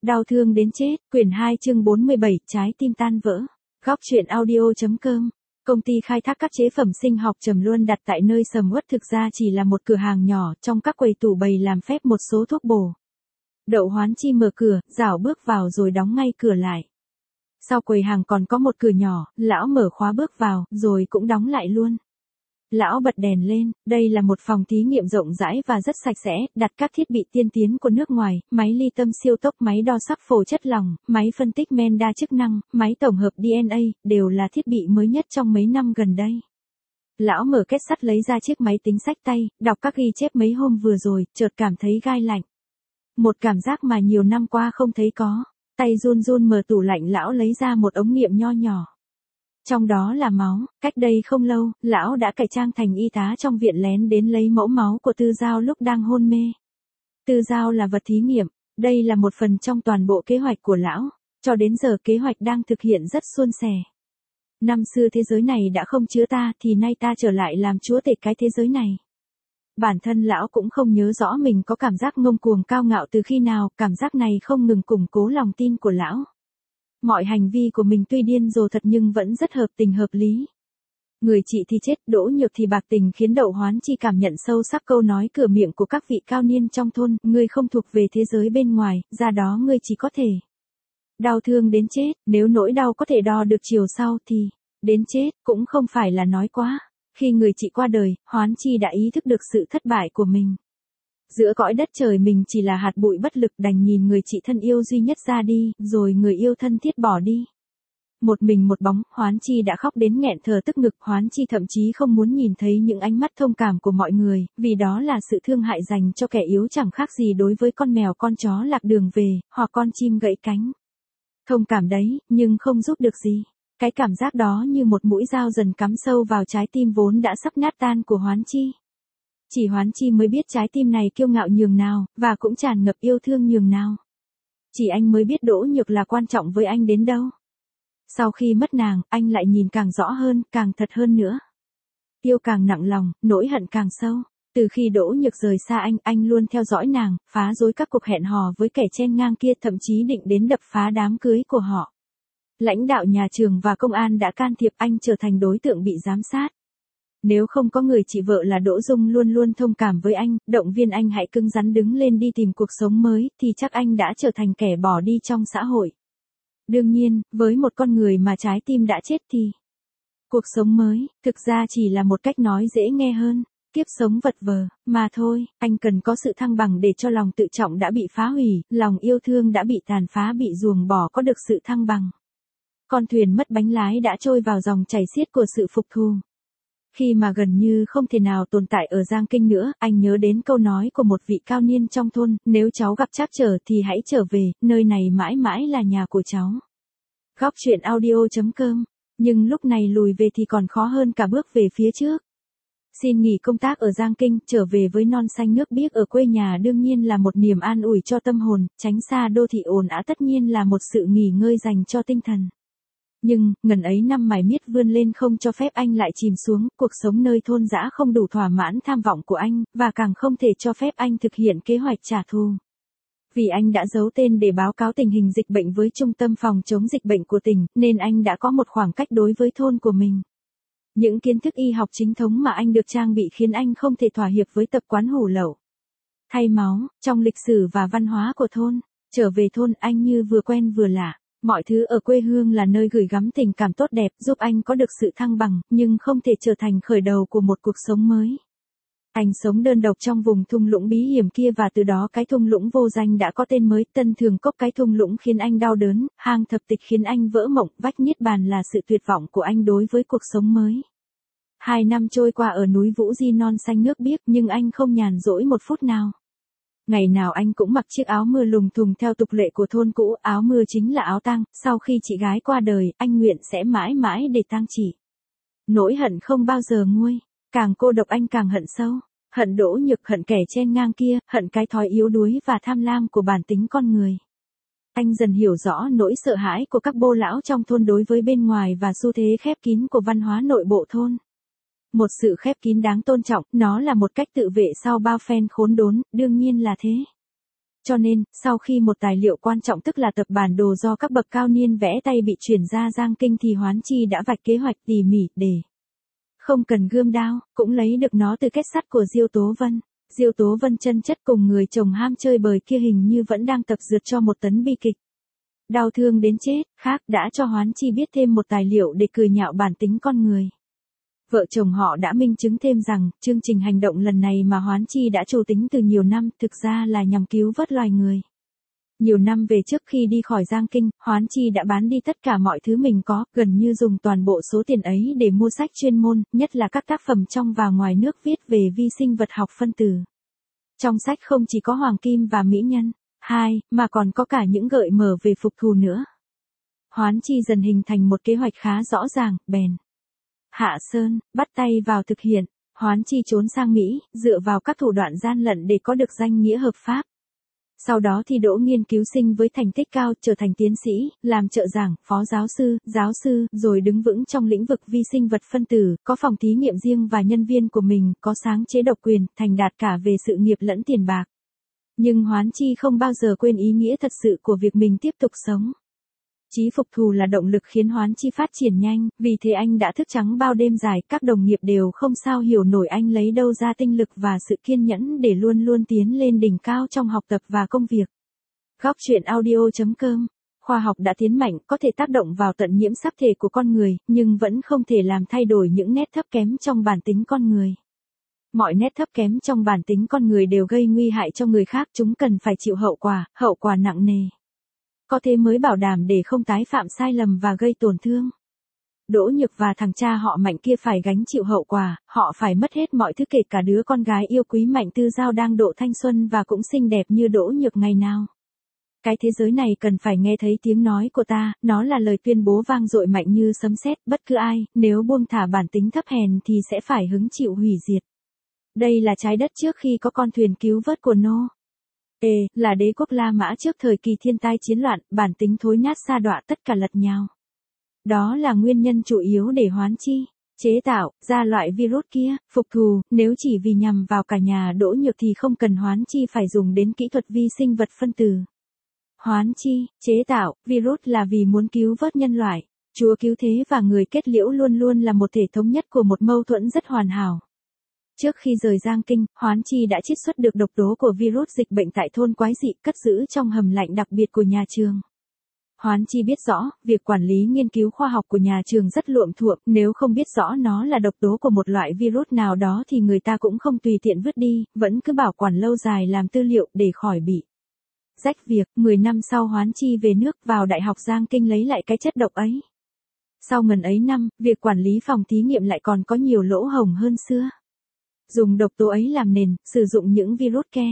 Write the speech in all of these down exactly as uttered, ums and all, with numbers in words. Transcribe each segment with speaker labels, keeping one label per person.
Speaker 1: Đau thương đến chết, quyển hai chương bốn mươi bảy, trái tim tan vỡ. Góc truyện audio.com. Công ty khai thác các chế phẩm sinh học trầm luân đặt tại nơi sầm uất thực ra chỉ là một cửa hàng nhỏ, trong các quầy tủ bày làm phép một số thuốc bổ. Đậu Hoán Chi mở cửa, rảo bước vào rồi đóng ngay cửa lại. Sau quầy hàng còn có một cửa nhỏ, lão mở khóa bước vào, rồi cũng đóng lại luôn. Lão bật đèn lên, đây là một phòng thí nghiệm rộng rãi và rất sạch sẽ, đặt các thiết bị tiên tiến của nước ngoài, máy ly tâm siêu tốc, máy đo sắc phổ chất lỏng, máy phân tích men đa chức năng, máy tổng hợp đê en a, đều là thiết bị mới nhất trong mấy năm gần đây. Lão mở két sắt lấy ra chiếc máy tính xách tay, đọc các ghi chép mấy hôm vừa rồi, chợt cảm thấy gai lạnh. Một cảm giác mà nhiều năm qua không thấy có. Tay run run mở tủ lạnh, lão lấy ra một ống nghiệm nho nhỏ. Trong đó là máu, cách đây không lâu, lão đã cải trang thành y tá trong viện lén đến lấy mẫu máu của Tư Giao lúc đang hôn mê. Tư Giao là vật thí nghiệm, đây là một phần trong toàn bộ kế hoạch của lão, cho đến giờ kế hoạch đang thực hiện rất suôn sẻ. Năm xưa thế giới này đã không chứa ta thì nay ta trở lại làm chúa tể cái thế giới này. Bản thân lão cũng không nhớ rõ mình có cảm giác ngông cuồng cao ngạo từ khi nào, cảm giác này không ngừng củng cố lòng tin của lão. Mọi hành vi của mình tuy điên rồ thật nhưng vẫn rất hợp tình hợp lý. Người chị thì chết, đỗ nhược thì bạc tình khiến Đậu Hoán Chi cảm nhận sâu sắc câu nói cửa miệng của các vị cao niên trong thôn, ngươi không thuộc về thế giới bên ngoài, ra đó ngươi chỉ có thể đau thương đến chết, nếu nỗi đau có thể đo được chiều sau thì đến chết cũng không phải là nói quá. Khi người chị qua đời, Hoán Chi đã ý thức được sự thất bại của mình. Giữa cõi đất trời mình chỉ là hạt bụi bất lực, đành nhìn người chị thân yêu duy nhất ra đi, rồi người yêu thân thiết bỏ đi. Một mình một bóng, Hoán Chi đã khóc đến nghẹn thở tức ngực. Hoán Chi thậm chí không muốn nhìn thấy những ánh mắt thông cảm của mọi người, vì đó là sự thương hại dành cho kẻ yếu chẳng khác gì đối với con mèo con chó lạc đường về, hoặc con chim gãy cánh. Thông cảm đấy, nhưng không giúp được gì. Cái cảm giác đó như một mũi dao dần cắm sâu vào trái tim vốn đã sắp nát tan của Hoán Chi. Chỉ Hoán Chi mới biết trái tim này kiêu ngạo nhường nào, và cũng tràn ngập yêu thương nhường nào. Chỉ anh mới biết Đỗ Nhược là quan trọng với anh đến đâu. Sau khi mất nàng, anh lại nhìn càng rõ hơn, càng thật hơn nữa. Yêu càng nặng lòng, nỗi hận càng sâu. Từ khi Đỗ Nhược rời xa anh, anh luôn theo dõi nàng, phá rối các cuộc hẹn hò với kẻ chen ngang kia, thậm chí định đến đập phá đám cưới của họ. Lãnh đạo nhà trường và công an đã can thiệp, anh trở thành đối tượng bị giám sát. Nếu không có người chị vợ là Đỗ Dung luôn luôn thông cảm với anh, động viên anh hãy cứng rắn đứng lên đi tìm cuộc sống mới, thì chắc anh đã trở thành kẻ bỏ đi trong xã hội. Đương nhiên, với một con người mà trái tim đã chết thì cuộc sống mới, thực ra chỉ là một cách nói dễ nghe hơn, kiếp sống vật vờ, mà thôi. Anh cần có sự thăng bằng để cho lòng tự trọng đã bị phá hủy, lòng yêu thương đã bị tàn phá bị ruồng bỏ có được sự thăng bằng. Con thuyền mất bánh lái đã trôi vào dòng chảy xiết của sự phục thù. Khi mà gần như không thể nào tồn tại ở Giang Kinh nữa, anh nhớ đến câu nói của một vị cao niên trong thôn, nếu cháu gặp trắc trở thì hãy trở về, nơi này mãi mãi là nhà của cháu. Góc truyện audio.com. Nhưng lúc này lùi về thì còn khó hơn cả bước về phía trước. Xin nghỉ công tác ở Giang Kinh, trở về với non xanh nước biếc ở quê nhà đương nhiên là một niềm an ủi cho tâm hồn, tránh xa đô thị ồn ào tất nhiên là một sự nghỉ ngơi dành cho tinh thần. Nhưng, ngần ấy năm mải miết vươn lên không cho phép anh lại chìm xuống, cuộc sống nơi thôn dã không đủ thỏa mãn tham vọng của anh, và càng không thể cho phép anh thực hiện kế hoạch trả thù. Vì anh đã giấu tên để báo cáo tình hình dịch bệnh với Trung tâm phòng chống dịch bệnh của tỉnh, nên anh đã có một khoảng cách đối với thôn của mình. Những kiến thức y học chính thống mà anh được trang bị khiến anh không thể thỏa hiệp với tập quán hủ lậu, thay máu, trong lịch sử và văn hóa của thôn. Trở về thôn anh như vừa quen vừa lạ. Mọi thứ ở quê hương là nơi gửi gắm tình cảm tốt đẹp, giúp anh có được sự thăng bằng, nhưng không thể trở thành khởi đầu của một cuộc sống mới. Anh sống đơn độc trong vùng thung lũng bí hiểm kia, và từ đó cái thung lũng vô danh đã có tên mới, Tân Thường Cốc. Cái thung lũng khiến anh đau đớn, hang thập tịch khiến anh vỡ mộng, vách niết bàn là sự tuyệt vọng của anh đối với cuộc sống mới. Hai năm trôi qua ở núi Vũ Di non xanh nước biếc, nhưng anh không nhàn rỗi một phút nào. Ngày nào anh cũng mặc chiếc áo mưa lùng thùng theo tục lệ của thôn cũ, áo mưa chính là áo tang, sau khi chị gái qua đời, anh nguyện sẽ mãi mãi để tang chị. Nỗi hận không bao giờ nguôi, càng cô độc anh càng hận sâu, hận Đỗ Nhược, hận kẻ chen ngang kia, hận cái thói yếu đuối và tham lam của bản tính con người. Anh dần hiểu rõ nỗi sợ hãi của các bô lão trong thôn đối với bên ngoài và xu thế khép kín của văn hóa nội bộ thôn. Một sự khép kín đáng tôn trọng, nó là một cách tự vệ sau bao phen khốn đốn, đương nhiên là thế. Cho nên, sau khi một tài liệu quan trọng tức là tập bản đồ do các bậc cao niên vẽ tay bị chuyển ra Giang Kinh thì Hoán Chi đã vạch kế hoạch tỉ mỉ để không cần gươm đao, cũng lấy được nó từ kết sắt của Diêu Tố Vân. Diêu Tố Vân chân chất cùng người chồng ham chơi bời kia hình như vẫn đang tập dượt cho một tấn bi kịch. Đau thương đến chết, khác đã cho Hoán Chi biết thêm một tài liệu để cười nhạo bản tính con người. Vợ chồng họ đã minh chứng thêm rằng, chương trình hành động lần này mà Hoán Chi đã trù tính từ nhiều năm thực ra là nhằm cứu vớt loài người. Nhiều năm về trước khi đi khỏi Giang Kinh, Hoán Chi đã bán đi tất cả mọi thứ mình có, gần như dùng toàn bộ số tiền ấy để mua sách chuyên môn, nhất là các tác phẩm trong và ngoài nước viết về vi sinh vật học phân tử. Trong sách không chỉ có hoàng kim và mỹ nhân, hai, mà còn có cả những gợi mở về phục thù nữa. Hoán Chi dần hình thành một kế hoạch khá rõ ràng, bèn hạ sơn, bắt tay vào thực hiện. Hoán Chi trốn sang Mỹ, dựa vào các thủ đoạn gian lận để có được danh nghĩa hợp pháp. Sau đó thi đỗ nghiên cứu sinh với thành tích cao, trở thành tiến sĩ, làm trợ giảng, phó giáo sư, giáo sư, rồi đứng vững trong lĩnh vực vi sinh vật phân tử, có phòng thí nghiệm riêng và nhân viên của mình, có sáng chế độc quyền, thành đạt cả về sự nghiệp lẫn tiền bạc. Nhưng Hoán Chi không bao giờ quên ý nghĩa thật sự của việc mình tiếp tục sống. Chí phục thù là động lực khiến Hoán Chi phát triển nhanh, vì thế anh đã thức trắng bao đêm dài, các đồng nghiệp đều không sao hiểu nổi anh lấy đâu ra tinh lực và sự kiên nhẫn để luôn luôn tiến lên đỉnh cao trong học tập và công việc. Góc truyện audio chấm com. Khoa học đã tiến mạnh, có thể tác động vào tận nhiễm sắc thể của con người, nhưng vẫn không thể làm thay đổi những nét thấp kém trong bản tính con người. Mọi nét thấp kém trong bản tính con người đều gây nguy hại cho người khác, chúng cần phải chịu hậu quả, hậu quả nặng nề. Có thế mới bảo đảm để không tái phạm sai lầm và gây tổn thương. Đỗ Nhược và thằng cha họ Mạnh kia phải gánh chịu hậu quả, họ phải mất hết mọi thứ kể cả đứa con gái yêu quý Mạnh Tư Giao đang độ thanh xuân và cũng xinh đẹp như Đỗ Nhược ngày nào. Cái thế giới này cần phải nghe thấy tiếng nói của ta, nó là lời tuyên bố vang dội mạnh như sấm sét, bất cứ ai, nếu buông thả bản tính thấp hèn thì sẽ phải hứng chịu hủy diệt. Đây là trái đất trước khi có con thuyền cứu vớt của Nô. Ê, là đế quốc La Mã trước thời kỳ thiên tai chiến loạn, bản tính thối nát sa đọa tất cả lật nhào. Đó là nguyên nhân chủ yếu để Hoán Chi chế tạo ra loại virus kia, phục thù, nếu chỉ vì nhằm vào cả nhà Đỗ Nhược thì không cần Hoán Chi phải dùng đến kỹ thuật vi sinh vật phân tử. Hoán Chi chế tạo virus là vì muốn cứu vớt nhân loại. Chúa cứu thế và người kết liễu luôn luôn là một thể thống nhất của một mâu thuẫn rất hoàn hảo. Trước khi rời Giang Kinh, Hoán Chi đã chiết xuất được độc tố của virus dịch bệnh tại thôn Quái Dị, cất giữ trong hầm lạnh đặc biệt của nhà trường. Hoán Chi biết rõ, việc quản lý nghiên cứu khoa học của nhà trường rất luộm thuộm, nếu không biết rõ nó là độc tố của một loại virus nào đó thì người ta cũng không tùy tiện vứt đi, vẫn cứ bảo quản lâu dài làm tư liệu để khỏi bị rách việc. mười năm sau Hoán Chi về nước vào Đại học Giang Kinh lấy lại cái chất độc ấy. Sau ngần ấy năm, việc quản lý phòng thí nghiệm lại còn có nhiều lỗ hổng hơn xưa. Dùng độc tố ấy làm nền, sử dụng những virus ke.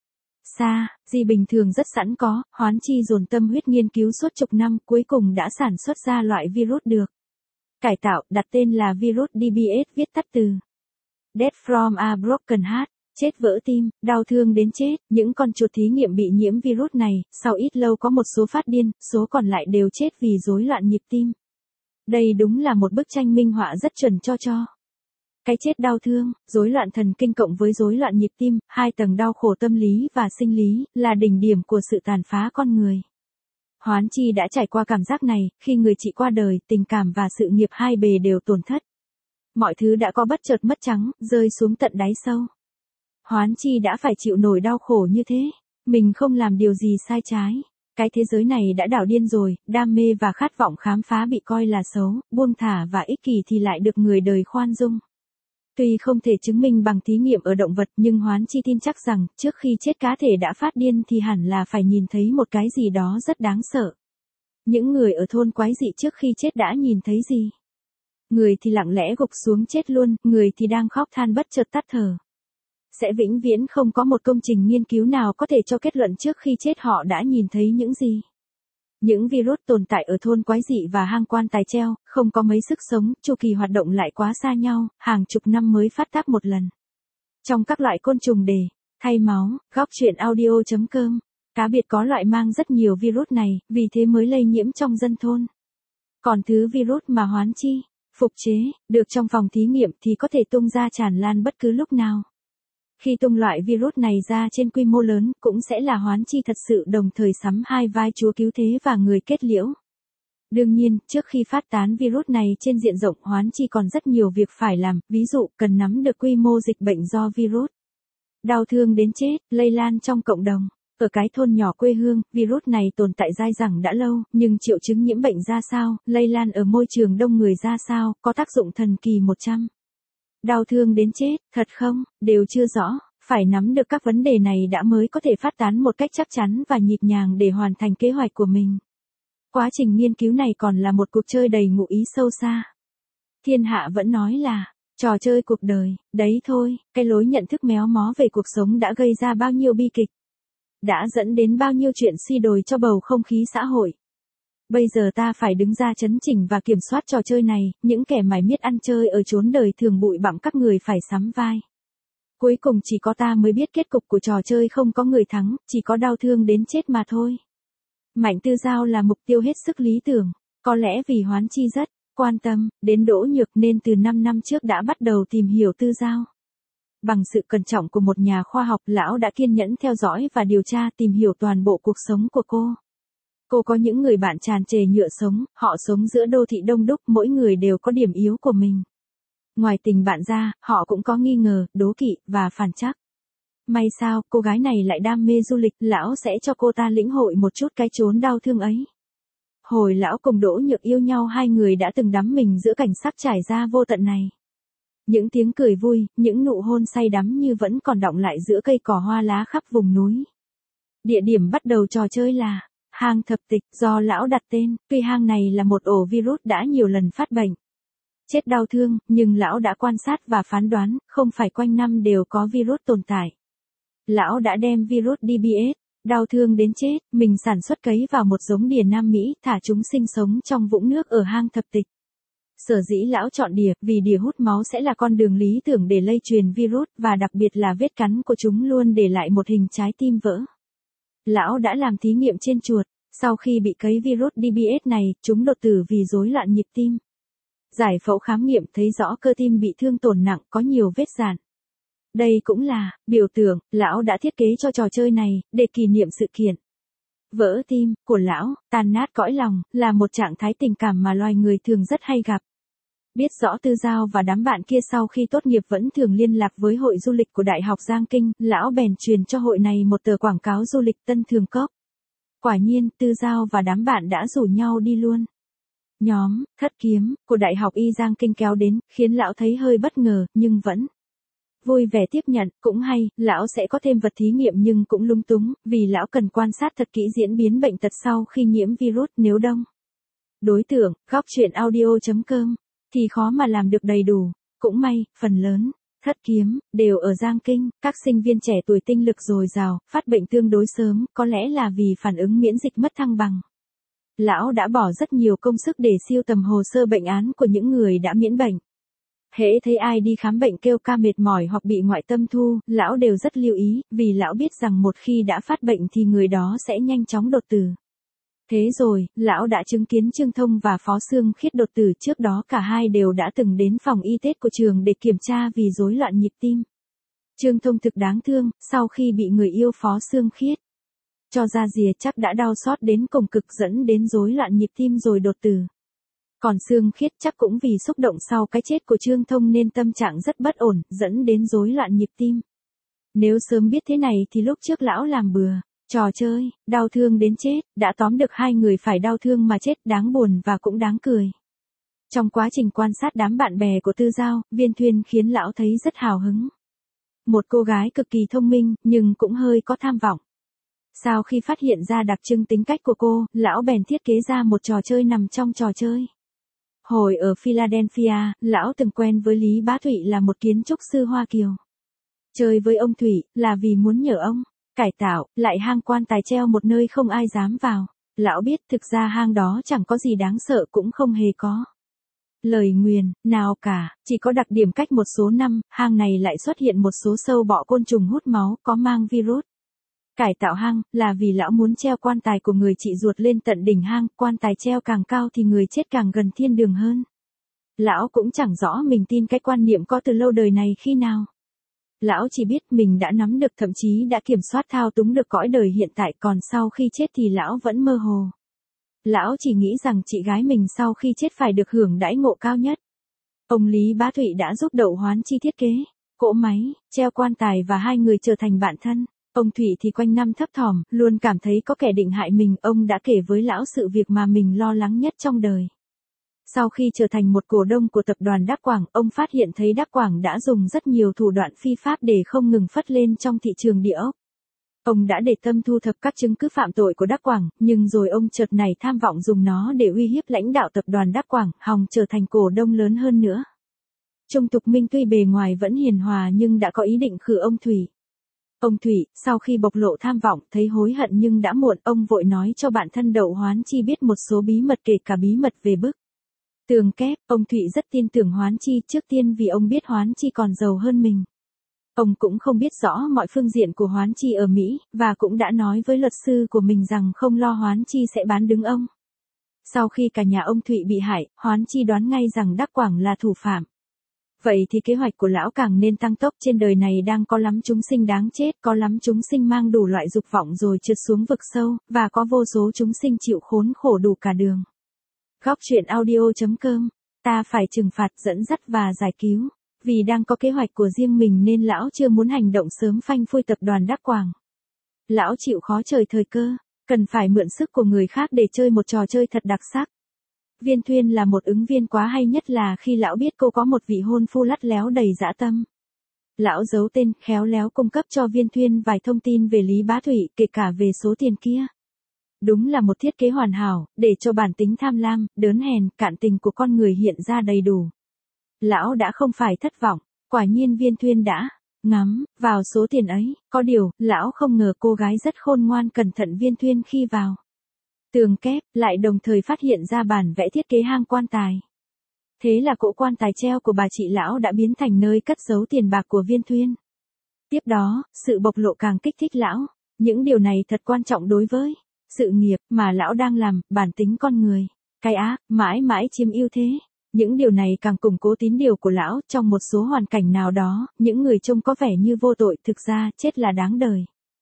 Speaker 1: Sa, gì bình thường rất sẵn có, Hoán Chi dồn tâm huyết nghiên cứu suốt chục năm, cuối cùng đã sản xuất ra loại virus được cải tạo, đặt tên là virus đê bê ét, viết tắt từ Death from a Broken Heart, chết vỡ tim, đau thương đến chết. Những con chuột thí nghiệm bị nhiễm virus này, sau ít lâu có một số phát điên, số còn lại đều chết vì rối loạn nhịp tim. Đây đúng là một bức tranh minh họa rất chuẩn cho cho cái chết đau thương, rối loạn thần kinh cộng với rối loạn nhịp tim, hai tầng đau khổ tâm lý và sinh lý, là đỉnh điểm của sự tàn phá con người. Hoán Chi đã trải qua cảm giác này, khi người chị qua đời, tình cảm và sự nghiệp hai bề đều tổn thất. Mọi thứ đã có bất chợt mất trắng, rơi xuống tận đáy sâu. Hoán Chi đã phải chịu nổi đau khổ như thế, mình không làm điều gì sai trái. Cái thế giới này đã đảo điên rồi, đam mê và khát vọng khám phá bị coi là xấu, buông thả và ích kỷ thì lại được người đời khoan dung. Tuy không thể chứng minh bằng thí nghiệm ở động vật nhưng Hoán Chi tin chắc rằng, trước khi chết cá thể đã phát điên thì hẳn là phải nhìn thấy một cái gì đó rất đáng sợ. Những người ở thôn Quái Dị trước khi chết đã nhìn thấy gì? Người thì lặng lẽ gục xuống chết luôn, người thì đang khóc than bất chợt tắt thở. Sẽ vĩnh viễn không có một công trình nghiên cứu nào có thể cho kết luận trước khi chết họ đã nhìn thấy những gì. Những virus tồn tại ở thôn Quái Dị và hang Quan Tài Treo, không có mấy sức sống, chu kỳ hoạt động lại quá xa nhau, hàng chục năm mới phát tác một lần. Trong các loại côn trùng đề, thay máu, góc truyện audio chấm com, cá biệt có loại mang rất nhiều virus này, vì thế mới lây nhiễm trong dân thôn. Còn thứ virus mà Hoán Chi phục chế được trong phòng thí nghiệm thì có thể tung ra tràn lan bất cứ lúc nào. Khi tung loại virus này ra trên quy mô lớn, cũng sẽ là Hoán Chi thật sự đồng thời sắm hai vai chúa cứu thế và người kết liễu. Đương nhiên, trước khi phát tán virus này trên diện rộng, Hoán Chi còn rất nhiều việc phải làm, ví dụ, cần nắm được quy mô dịch bệnh do virus đau thương đến chết, lây lan trong cộng đồng. Ở cái thôn nhỏ quê hương, virus này tồn tại dai dẳng đã lâu, nhưng triệu chứng nhiễm bệnh ra sao, lây lan ở môi trường đông người ra sao, có tác dụng thần kỳ một trăm. Đau thương đến chết, thật không, đều chưa rõ, phải nắm được các vấn đề này đã mới có thể phát tán một cách chắc chắn và nhịp nhàng để hoàn thành kế hoạch của mình. Quá trình nghiên cứu này còn là một cuộc chơi đầy ngụ ý sâu xa. Thiên hạ vẫn nói là, trò chơi cuộc đời, đấy thôi, cái lối nhận thức méo mó về cuộc sống đã gây ra bao nhiêu bi kịch. Đã dẫn đến bao nhiêu chuyện suy đồi cho bầu không khí xã hội. Bây giờ ta phải đứng ra chấn chỉnh và kiểm soát trò chơi này, những kẻ mải miết ăn chơi ở chốn đời thường bụi bặm các người phải sắm vai. Cuối cùng chỉ có ta mới biết kết cục của trò chơi không có người thắng, chỉ có đau thương đến chết mà thôi. Mạnh Tư Giao là mục tiêu hết sức lý tưởng, có lẽ vì Hoán Chi rất quan tâm đến Đỗ Nhược nên từ năm năm trước đã bắt đầu tìm hiểu Tư Giao. Bằng sự cẩn trọng của một nhà khoa học, lão đã kiên nhẫn theo dõi và điều tra tìm hiểu toàn bộ cuộc sống của cô. Cô có những người bạn tràn trề nhựa sống, họ sống giữa đô thị đông đúc, mỗi người đều có điểm yếu của mình. Ngoài tình bạn ra, họ cũng có nghi ngờ, đố kỵ, và phản trắc. May sao, cô gái này lại đam mê du lịch, lão sẽ cho cô ta lĩnh hội một chút cái chốn đau thương ấy. Hồi lão cùng Đỗ Nhược yêu nhau, hai người đã từng đắm mình giữa cảnh sắc trải ra vô tận này. Những tiếng cười vui, những nụ hôn say đắm như vẫn còn đọng lại giữa cây cỏ hoa lá khắp vùng núi. Địa điểm bắt đầu trò chơi là hang thập tịch, do lão đặt tên, tuy hang này là một ổ virus đã nhiều lần phát bệnh. Chết đau thương, nhưng lão đã quan sát và phán đoán, không phải quanh năm đều có virus tồn tại. Lão đã đem virus đê bê ét, đau thương đến chết, mình sản xuất cấy vào một giống đỉa Nam Mỹ, thả chúng sinh sống trong vũng nước ở hang thập tịch. Sở dĩ lão chọn đỉa, vì đỉa hút máu sẽ là con đường lý tưởng để lây truyền virus, và đặc biệt là vết cắn của chúng luôn để lại một hình trái tim vỡ. Lão đã làm thí nghiệm trên chuột, sau khi bị cấy virus đê bê ét này, chúng đột tử vì rối loạn nhịp tim. Giải phẫu khám nghiệm thấy rõ cơ tim bị thương tổn nặng, có nhiều vết dạn. Đây cũng là biểu tượng lão đã thiết kế cho trò chơi này, để kỷ niệm sự kiện vỡ tim của lão, tan nát cõi lòng, là một trạng thái tình cảm mà loài người thường rất hay gặp. Biết rõ Tư Giao và đám bạn kia sau khi tốt nghiệp vẫn thường liên lạc với hội du lịch của Đại học Giang Kinh, lão bèn truyền cho hội này một tờ quảng cáo du lịch Tân Thường Cốc. Quả nhiên, Tư Giao và đám bạn đã rủ nhau đi luôn. Nhóm Thất Kiếm của Đại học Y Giang Kinh kéo đến, khiến lão thấy hơi bất ngờ, nhưng vẫn vui vẻ tiếp nhận. Cũng hay, lão sẽ có thêm vật thí nghiệm nhưng cũng lung túng, vì lão cần quan sát thật kỹ diễn biến bệnh tật sau khi nhiễm virus. Nếu đông đối tượng, góc truyện audio chấm com, thì khó mà làm được đầy đủ. Cũng may, phần lớn Thất Kiếm đều ở Giang Kinh, các sinh viên trẻ tuổi tinh lực dồi dào, phát bệnh tương đối sớm, có lẽ là vì phản ứng miễn dịch mất thăng bằng. Lão đã bỏ rất nhiều công sức để siêu tầm hồ sơ bệnh án của những người đã miễn bệnh. Hễ thấy ai đi khám bệnh kêu ca mệt mỏi hoặc bị ngoại tâm thu, lão đều rất lưu ý, vì lão biết rằng một khi đã phát bệnh thì người đó sẽ nhanh chóng đột tử. Thế rồi, lão đã chứng kiến Trương Thông và Phó Xương Khiết đột tử, trước đó cả hai đều đã từng đến phòng y tế của trường để kiểm tra vì rối loạn nhịp tim. Trương Thông thực đáng thương, sau khi bị người yêu Phó Xương Khiết cho ra rìa chắc đã đau xót đến cùng cực dẫn đến rối loạn nhịp tim rồi đột tử. Còn Xương Khiết chắc cũng vì xúc động sau cái chết của Trương Thông nên tâm trạng rất bất ổn, dẫn đến rối loạn nhịp tim. Nếu sớm biết thế này thì lúc trước lão làm bừa trò chơi đau thương đến chết, đã tóm được hai người phải đau thương mà chết, đáng buồn và cũng đáng cười. Trong quá trình quan sát đám bạn bè của Tư Giao, Viên Thuyên khiến lão thấy rất hào hứng. Một cô gái cực kỳ thông minh, nhưng cũng hơi có tham vọng. Sau khi phát hiện ra đặc trưng tính cách của cô, lão bèn thiết kế ra một trò chơi nằm trong trò chơi. Hồi ở Philadelphia, lão từng quen với Lý Bá Thụy là một kiến trúc sư Hoa Kiều. Chơi với ông Thụy, là vì muốn nhờ ông cải tạo lại hang quan tài treo một nơi không ai dám vào. Lão biết thực ra hang đó chẳng có gì đáng sợ, cũng không hề có lời nguyền nào cả, chỉ có đặc điểm cách một số năm, hang này lại xuất hiện một số sâu bọ côn trùng hút máu có mang virus. Cải tạo hang, là vì lão muốn treo quan tài của người chị ruột lên tận đỉnh hang, quan tài treo càng cao thì người chết càng gần thiên đường hơn. Lão cũng chẳng rõ mình tin cái quan niệm có từ lâu đời này khi nào. Lão chỉ biết mình đã nắm được, thậm chí đã kiểm soát thao túng được cõi đời hiện tại, còn sau khi chết thì lão vẫn mơ hồ. Lão chỉ nghĩ rằng chị gái mình sau khi chết phải được hưởng đãi ngộ cao nhất. Ông Lý Bá Thụy đã giúp Đậu Hoán Chi thiết kế cỗ máy, treo quan tài và hai người trở thành bạn thân. Ông Thụy thì quanh năm thấp thỏm, luôn cảm thấy có kẻ định hại mình. Ông đã kể với lão sự việc mà mình lo lắng nhất trong đời. Sau khi trở thành một cổ đông của tập đoàn Đắc Quảng, ông phát hiện thấy Đắc Quảng đã dùng rất nhiều thủ đoạn phi pháp để không ngừng phất lên trong thị trường địa ốc. Ông đã để tâm thu thập các chứng cứ phạm tội của Đắc Quảng, nhưng rồi ông chợt nảy tham vọng dùng nó để uy hiếp lãnh đạo tập đoàn Đắc Quảng, hòng trở thành cổ đông lớn hơn nữa. Trung Tục Minh tuy bề ngoài vẫn hiền hòa nhưng đã có ý định khử ông Thủy. Ông Thủy, sau khi bộc lộ tham vọng, thấy hối hận nhưng đã muộn, ông vội nói cho bạn thân Đậu Hoán Chi biết một số bí mật, kể cả bí mật về bức tường kép. Ông Thụy rất tin tưởng Hoán Chi, trước tiên vì ông biết Hoán Chi còn giàu hơn mình. Ông cũng không biết rõ mọi phương diện của Hoán Chi ở Mỹ, và cũng đã nói với luật sư của mình rằng không lo Hoán Chi sẽ bán đứng ông. Sau khi cả nhà ông Thụy bị hại, Hoán Chi đoán ngay rằng Đắc Quảng là thủ phạm. Vậy thì kế hoạch của lão càng nên tăng tốc. Trên đời này đang có lắm chúng sinh đáng chết, có lắm chúng sinh mang đủ loại dục vọng rồi trượt xuống vực sâu, và có vô số chúng sinh chịu khốn khổ đủ cả đường. Góc truyện audio chấm com, ta phải trừng phạt, dẫn dắt và giải cứu. Vì đang có kế hoạch của riêng mình nên lão chưa muốn hành động sớm phanh phui tập đoàn Đắc Quảng. Lão chịu khó chờ thời cơ, cần phải mượn sức của người khác để chơi một trò chơi thật đặc sắc. Viên Thuyên là một ứng viên quá hay, nhất là khi lão biết cô có một vị hôn phu lắt léo đầy dã tâm. Lão giấu tên, khéo léo cung cấp cho Viên Thuyên vài thông tin về Lý Bá Thụy, kể cả về số tiền kia. Đúng là một thiết kế hoàn hảo, để cho bản tính tham lam, đớn hèn, cạn tình của con người hiện ra đầy đủ. Lão đã không phải thất vọng, quả nhiên Viên Thuyên đã ngắm vào số tiền ấy, có điều, lão không ngờ cô gái rất khôn ngoan cẩn thận Viên Thuyên khi vào tường kép, lại đồng thời phát hiện ra bản vẽ thiết kế hang quan tài. Thế là cỗ quan tài treo của bà chị lão đã biến thành nơi cất giấu tiền bạc của Viên Thuyên. Tiếp đó, sự bộc lộ càng kích thích lão, những điều này thật quan trọng đối với sự nghiệp mà lão đang làm, bản tính con người, cái ác, mãi mãi chiếm ưu thế. Những điều này càng củng cố tín điều của lão. Trong một số hoàn cảnh nào đó, những người trông có vẻ như vô tội, thực ra chết là đáng đời.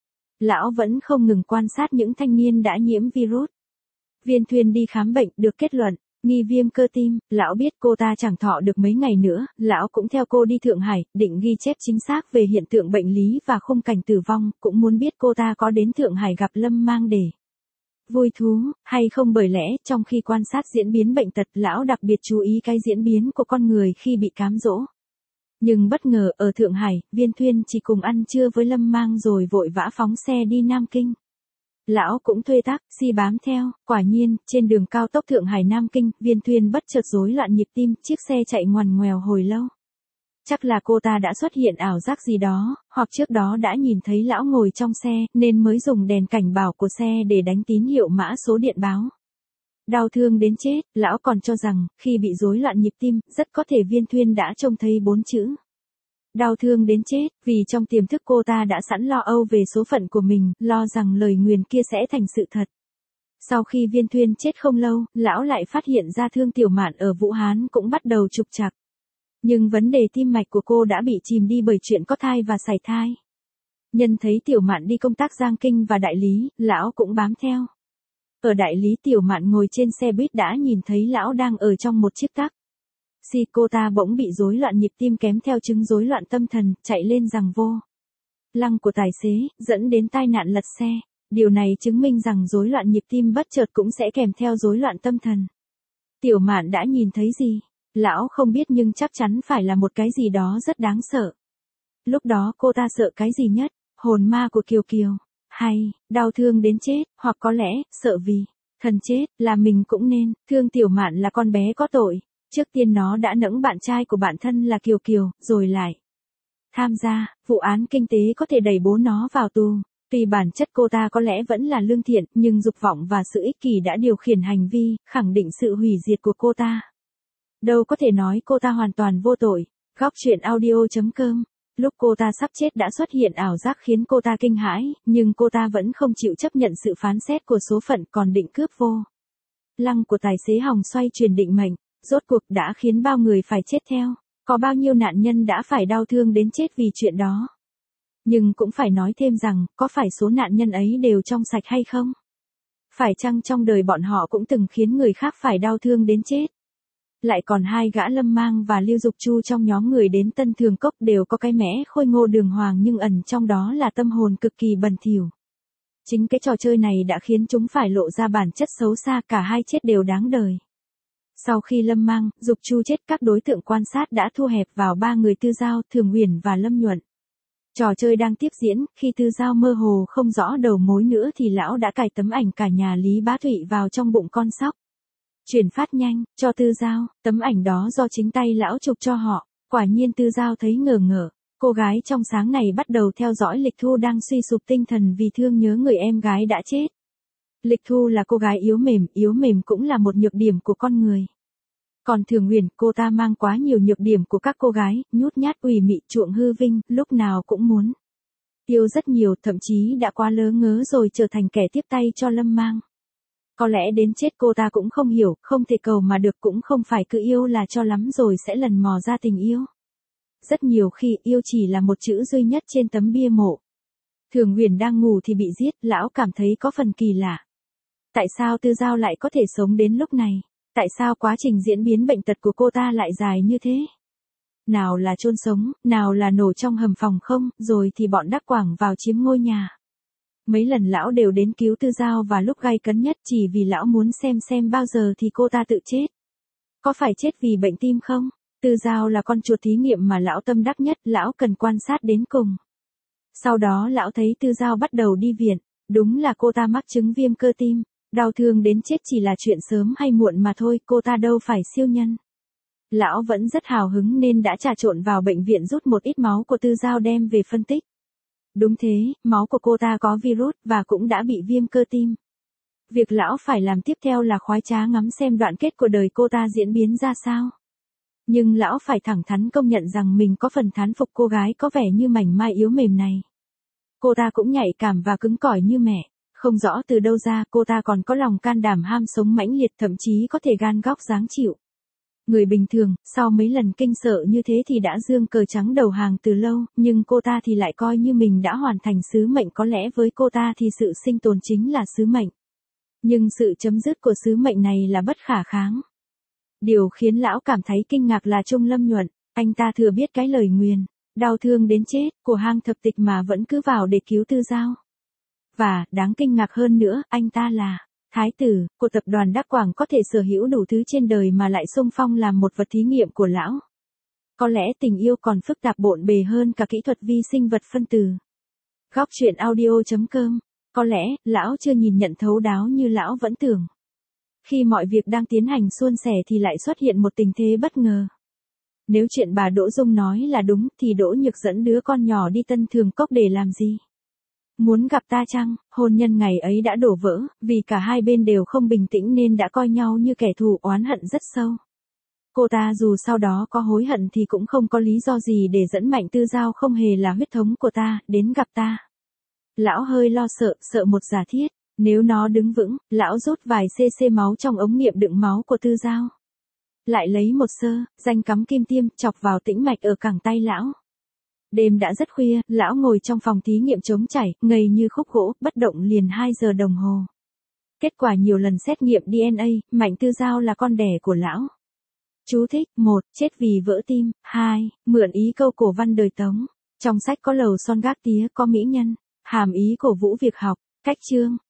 Speaker 1: Lão vẫn không ngừng quan sát những thanh niên đã nhiễm virus. Viên Thuyên đi khám bệnh, được kết luận nghi viêm cơ tim. Lão biết cô ta chẳng thọ được mấy ngày nữa, lão cũng theo cô đi Thượng Hải, định ghi chép chính xác về hiện tượng bệnh lý và khung cảnh tử vong, cũng muốn biết cô ta có đến Thượng Hải gặp Lâm Mang để vui thú hay không, bởi lẽ trong khi quan sát diễn biến bệnh tật, lão đặc biệt chú ý cái diễn biến của con người khi bị cám dỗ. Nhưng bất ngờ ở Thượng Hải, Viên Thuyên chỉ cùng ăn trưa với Lâm Mang rồi vội vã phóng xe đi Nam Kinh. Lão cũng thuê taxi bám theo, quả nhiên, trên đường cao tốc Thượng Hải Nam Kinh, Viên Thuyên bất chợt rối loạn nhịp tim, chiếc xe chạy ngoằn ngoèo hồi lâu. Chắc là cô ta đã xuất hiện ảo giác gì đó, hoặc trước đó đã nhìn thấy lão ngồi trong xe, nên mới dùng đèn cảnh báo của xe để đánh tín hiệu mã số điện báo. Đau thương đến chết, lão còn cho rằng, khi bị rối loạn nhịp tim, rất có thể Viên Thuyên đã trông thấy bốn chữ đau thương đến chết, vì trong tiềm thức cô ta đã sẵn lo âu về số phận của mình, lo rằng lời nguyền kia sẽ thành sự thật. Sau khi Viên Thuyên chết không lâu, lão lại phát hiện ra Thương Tiểu Mạn ở Vũ Hán cũng bắt đầu trục trặc. Nhưng vấn đề tim mạch của cô đã bị chìm đi bởi chuyện có thai và sảy thai. Nhân thấy Tiểu Mạn đi công tác Giang Kinh và đại lý, lão cũng bám theo. Ở đại lý, Tiểu Mạn ngồi trên xe buýt đã nhìn thấy lão đang ở trong một chiếc taxi. Si cô ta bỗng bị rối loạn nhịp tim kém theo chứng rối loạn tâm thần, chạy lên giằng vô lăng của tài xế, dẫn đến tai nạn lật xe. Điều này chứng minh rằng rối loạn nhịp tim bất chợt cũng sẽ kèm theo rối loạn tâm thần. Tiểu Mạn đã nhìn thấy gì? Lão không biết, nhưng chắc chắn phải là một cái gì đó rất đáng sợ. Lúc đó cô ta sợ cái gì nhất? Hồn ma của Kiều Kiều? Hay, đau thương đến chết, hoặc có lẽ, sợ vì thần chết, là mình cũng nên thương Tiểu Mạn là con bé có tội. Trước tiên nó đã nẫng bạn trai của bản thân là Kiều Kiều, rồi lại tham gia vụ án kinh tế có thể đẩy bố nó vào tù. Tuy bản chất cô ta có lẽ vẫn là lương thiện, nhưng dục vọng và sự ích kỷ đã điều khiển hành vi, khẳng định sự hủy diệt của cô ta. Đâu có thể nói cô ta hoàn toàn vô tội. Góc truyện audio chấm com. Lúc cô ta sắp chết đã xuất hiện ảo giác khiến cô ta kinh hãi, nhưng cô ta vẫn không chịu chấp nhận sự phán xét của số phận, còn định cướp vô lăng của tài xế hòng xoay truyền định mệnh. Rốt cuộc đã khiến bao người phải chết theo. Có bao nhiêu nạn nhân đã phải đau thương đến chết vì chuyện đó. Nhưng cũng phải nói thêm rằng, có phải số nạn nhân ấy đều trong sạch hay không? Phải chăng trong đời bọn họ cũng từng khiến người khác phải đau thương đến chết? Lại còn hai gã Lâm Mang và Lưu Dục Chu trong nhóm người đến Tân Thường Cốc đều có cái mẽ khôi ngô đường hoàng nhưng ẩn trong đó là tâm hồn cực kỳ bẩn thỉu. Chính cái trò chơi này đã khiến chúng phải lộ ra bản chất xấu xa, cả hai chết đều đáng đời. Sau khi Lâm Mang, Dục Chu chết, các đối tượng quan sát đã thu hẹp vào ba người Tư Giao, Thường Uyển và Lâm Nhuận. Trò chơi đang tiếp diễn, khi Tư Giao mơ hồ không rõ đầu mối nữa thì lão đã cài tấm ảnh cả nhà Lý Bá Thụy vào trong bụng con sóc. Chuyển phát nhanh, cho Tư Giao, tấm ảnh đó do chính tay lão chụp cho họ. Quả nhiên Tư Giao thấy ngờ ngợ, cô gái trong sáng này bắt đầu theo dõi Lịch Thu đang suy sụp tinh thần vì thương nhớ người em gái đã chết. Lịch Thu là cô gái yếu mềm, yếu mềm cũng là một nhược điểm của con người. Còn Thường Uyển, cô ta mang quá nhiều nhược điểm của các cô gái, nhút nhát, ủy mị, chuộng hư vinh, lúc nào cũng muốn yêu rất nhiều, thậm chí đã quá lớ ngớ rồi trở thành kẻ tiếp tay cho Lâm Mang. Có lẽ đến chết cô ta cũng không hiểu, không thể cầu mà được, cũng không phải cứ yêu là cho lắm rồi sẽ lần mò ra tình yêu. Rất nhiều khi yêu chỉ là một chữ duy nhất trên tấm bia mộ. Thường Uyển đang ngủ thì bị giết, lão cảm thấy có phần kỳ lạ. Tại sao Tư Giao lại có thể sống đến lúc này? Tại sao quá trình diễn biến bệnh tật của cô ta lại dài như thế? Nào là chôn sống, nào là nổ trong hầm phòng không, rồi thì bọn Đắc Quảng vào chiếm ngôi nhà. Mấy lần lão đều đến cứu Tư Giao và lúc gay cấn nhất chỉ vì lão muốn xem xem bao giờ thì cô ta tự chết. Có phải chết vì bệnh tim không? Tư Giao là con chuột thí nghiệm mà lão tâm đắc nhất, lão cần quan sát đến cùng. Sau đó lão thấy Tư Giao bắt đầu đi viện, đúng là cô ta mắc chứng viêm cơ tim. Đau thương đến chết chỉ là chuyện sớm hay muộn mà thôi, cô ta đâu phải siêu nhân. Lão vẫn rất hào hứng nên đã trà trộn vào bệnh viện rút một ít máu của Tư Giao đem về phân tích. Đúng thế, máu của cô ta có virus và cũng đã bị viêm cơ tim. Việc lão phải làm tiếp theo là khoái trá ngắm xem đoạn kết của đời cô ta diễn biến ra sao. Nhưng lão phải thẳng thắn công nhận rằng mình có phần thán phục cô gái có vẻ như mảnh mai yếu mềm này. Cô ta cũng nhạy cảm và cứng cỏi như mẹ. Không rõ từ đâu ra, cô ta còn có lòng can đảm ham sống mãnh liệt, thậm chí có thể gan góc dáng chịu. Người bình thường, sau mấy lần kinh sợ như thế thì đã giương cờ trắng đầu hàng từ lâu, nhưng cô ta thì lại coi như mình đã hoàn thành sứ mệnh. Có lẽ với cô ta thì sự sinh tồn chính là sứ mệnh. Nhưng sự chấm dứt của sứ mệnh này là bất khả kháng. Điều khiến lão cảm thấy kinh ngạc là Trung Lâm Nhuận, anh ta thừa biết cái lời nguyền, đau thương đến chết, của hang thập tịch mà vẫn cứ vào để cứu Tư Giao. Và, đáng kinh ngạc hơn nữa, anh ta là thái tử của tập đoàn Đắc Quảng, có thể sở hữu đủ thứ trên đời mà lại xung phong làm một vật thí nghiệm của lão. Có lẽ tình yêu còn phức tạp bộn bề hơn cả kỹ thuật vi sinh vật phân tử. Góc truyện audio chấm com. Có lẽ, lão chưa nhìn nhận thấu đáo như lão vẫn tưởng. Khi mọi việc đang tiến hành suôn sẻ thì lại xuất hiện một tình thế bất ngờ. Nếu chuyện bà Đỗ Dung nói là đúng thì Đỗ Nhược dẫn đứa con nhỏ đi Tân Thường Cốc để làm gì? Muốn gặp ta chăng? Hôn nhân ngày ấy đã đổ vỡ, vì cả hai bên đều không bình tĩnh nên đã coi nhau như kẻ thù, oán hận rất sâu. Cô ta dù sau đó có hối hận thì cũng không có lý do gì để dẫn Mạnh Tư Giao, không hề là huyết thống của ta, đến gặp ta. Lão hơi lo sợ, sợ một giả thiết, nếu nó đứng vững, lão rút vài cc máu trong ống nghiệm đựng máu của Tư Giao. Lại lấy một sơ, danh cắm kim tiêm, chọc vào tĩnh mạch ở cẳng tay lão. Đêm đã rất khuya, lão ngồi trong phòng thí nghiệm trống chảy, ngây như khúc gỗ, bất động liền hai giờ đồng hồ. Kết quả nhiều lần xét nghiệm đê en a, Mạnh Tư Giao là con đẻ của lão. Chú thích: một. Chết vì vỡ tim. hai. Mượn ý câu cổ văn đời Tống. Trong sách có lầu son gác tía, có mỹ nhân. Hàm ý cổ vũ việc học. Cách chương.